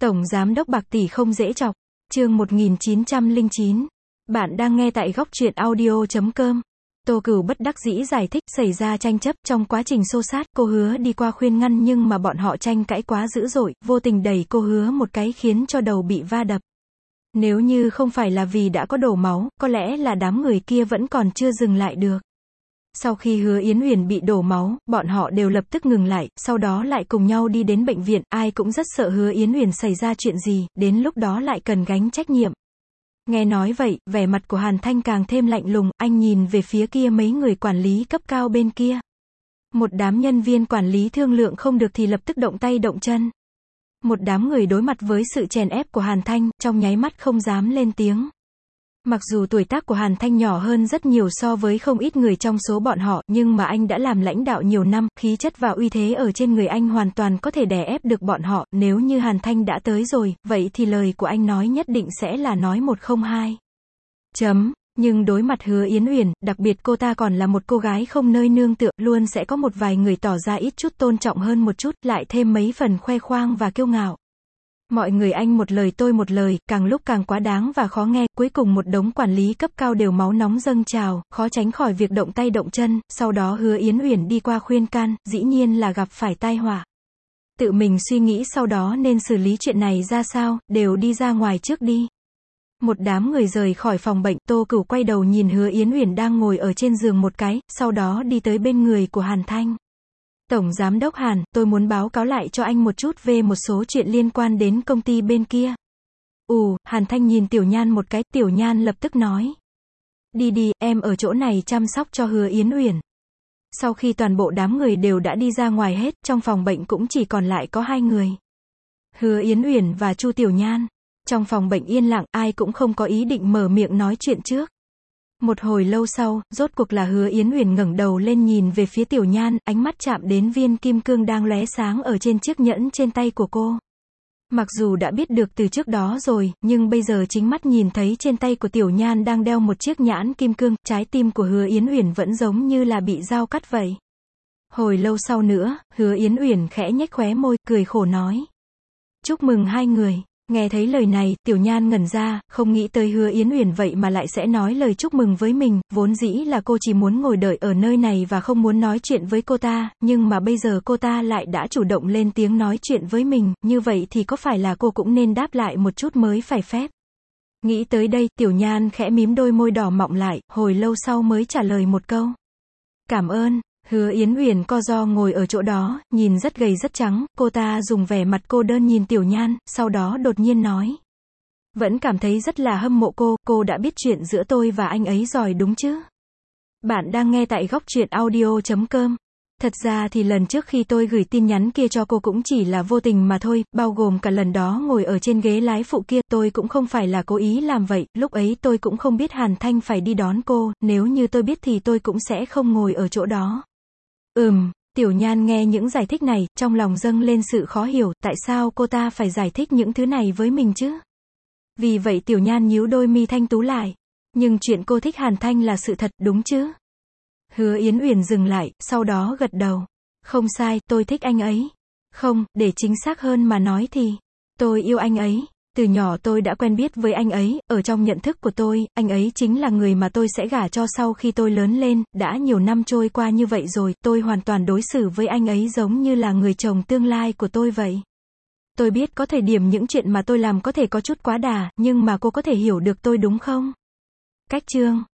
Tổng Giám đốc bạc tỷ không dễ chọc. Chương 1909. Bạn đang nghe tại góc truyện audio.com. Tô Cửu bất đắc dĩ giải thích, xảy ra tranh chấp, trong quá trình xô xát, cô Hứa đi qua khuyên ngăn nhưng mà bọn họ tranh cãi quá dữ dội, vô tình đẩy cô Hứa một cái khiến cho đầu bị va đập. Nếu như không phải là vì đã có đổ máu, có lẽ là đám người kia vẫn còn chưa dừng lại được. Sau khi Hứa Yến Uyển bị đổ máu, bọn họ đều lập tức ngừng lại, sau đó lại cùng nhau đi đến bệnh viện, ai cũng rất sợ Hứa Yến Uyển xảy ra chuyện gì, đến lúc đó lại cần gánh trách nhiệm. Nghe nói vậy, vẻ mặt của Hàn Thanh càng thêm lạnh lùng, anh nhìn về phía kia mấy người quản lý cấp cao bên kia. Một đám nhân viên quản lý thương lượng không được thì lập tức động tay động chân. Một đám người đối mặt với sự chèn ép của Hàn Thanh, trong nháy mắt không dám lên tiếng. Mặc dù tuổi tác của Hàn Thanh nhỏ hơn rất nhiều so với không ít người trong số bọn họ, nhưng mà anh đã làm lãnh đạo nhiều năm, khí chất và uy thế ở trên người anh hoàn toàn có thể đè ép được bọn họ, nếu như Hàn Thanh đã tới rồi, vậy thì lời của anh nói nhất định sẽ là nói một không hai. Nhưng đối mặt Hứa Yến Uyển, đặc biệt cô ta còn là một cô gái không nơi nương tựa, luôn sẽ có một vài người tỏ ra ít chút tôn trọng hơn một chút, lại thêm mấy phần khoe khoang và kiêu ngạo. Mọi người anh một lời tôi một lời, càng lúc càng quá đáng và khó nghe, cuối cùng một đống quản lý cấp cao đều máu nóng dâng trào, khó tránh khỏi việc động tay động chân, sau đó Hứa Yến Uyển đi qua khuyên can, dĩ nhiên là gặp phải tai họa. Tự mình suy nghĩ sau đó nên xử lý chuyện này ra sao, đều đi ra ngoài trước đi. Một đám người rời khỏi phòng bệnh, Tô Cửu quay đầu nhìn Hứa Yến Uyển đang ngồi ở trên giường một cái, sau đó đi tới bên người của Hàn Thanh. Tổng Giám đốc Hàn, tôi muốn báo cáo lại cho anh một chút về một số chuyện liên quan đến công ty bên kia. Hàn Thanh nhìn Tiểu Nhan một cái, Tiểu Nhan lập tức nói. Đi, em ở chỗ này chăm sóc cho Hứa Yến Uyển. Sau khi toàn bộ đám người đều đã đi ra ngoài hết, trong phòng bệnh cũng chỉ còn lại có hai người. Hứa Yến Uyển và Chu Tiểu Nhan. Trong phòng bệnh yên lặng, ai cũng không có ý định mở miệng nói chuyện trước. Một hồi lâu sau, rốt cuộc là Hứa Yến Uyển ngẩng đầu lên nhìn về phía Tiểu Nhan, ánh mắt chạm đến viên kim cương đang lóe sáng ở trên chiếc nhẫn trên tay của cô. Mặc dù đã biết được từ trước đó rồi, nhưng bây giờ chính mắt nhìn thấy trên tay của Tiểu Nhan đang đeo một chiếc nhẫn kim cương, trái tim của Hứa Yến Uyển vẫn giống như là bị dao cắt vậy. Hồi lâu sau nữa, Hứa Yến Uyển khẽ nhếch khóe môi, cười khổ nói. Chúc mừng hai người. Nghe thấy lời này, Tiểu Nhan ngẩn ra, không nghĩ tới Hứa Yến Uyển vậy mà lại sẽ nói lời chúc mừng với mình, vốn dĩ là cô chỉ muốn ngồi đợi ở nơi này và không muốn nói chuyện với cô ta, nhưng mà bây giờ cô ta lại đã chủ động lên tiếng nói chuyện với mình, như vậy thì có phải là cô cũng nên đáp lại một chút mới phải phép. Nghĩ tới đây, Tiểu Nhan khẽ mím đôi môi đỏ mọng lại, hồi lâu sau mới trả lời một câu. Cảm ơn. Hứa Yến Uyển co ro ngồi ở chỗ đó, nhìn rất gầy rất trắng, cô ta dùng vẻ mặt cô đơn nhìn Tiểu Nhan, sau đó đột nhiên nói. Vẫn cảm thấy rất là hâm mộ cô đã biết chuyện giữa tôi và anh ấy rồi đúng chứ? Bạn đang nghe tại góc truyện audio.com. Thật ra thì lần trước khi tôi gửi tin nhắn kia cho cô cũng chỉ là vô tình mà thôi, bao gồm cả lần đó ngồi ở trên ghế lái phụ kia, tôi cũng không phải là cố ý làm vậy, lúc ấy tôi cũng không biết Hàn Thanh phải đi đón cô, nếu như tôi biết thì tôi cũng sẽ không ngồi ở chỗ đó. Tiểu Nhan nghe những giải thích này, trong lòng dâng lên sự khó hiểu, tại sao cô ta phải giải thích những thứ này với mình chứ? Vì vậy Tiểu Nhan nhíu đôi mi thanh tú lại. Nhưng chuyện cô thích Hàn Thanh là sự thật, đúng chứ? Hứa Yến Uyển dừng lại, sau đó gật đầu. Không sai, tôi thích anh ấy. Không, để chính xác hơn mà nói thì, tôi yêu anh ấy. Từ nhỏ tôi đã quen biết với anh ấy, ở trong nhận thức của tôi, anh ấy chính là người mà tôi sẽ gả cho sau khi tôi lớn lên, đã nhiều năm trôi qua như vậy rồi, tôi hoàn toàn đối xử với anh ấy giống như là người chồng tương lai của tôi vậy. Tôi biết có thời điểm những chuyện mà tôi làm có thể có chút quá đà, nhưng mà cô có thể hiểu được tôi đúng không? Cách chương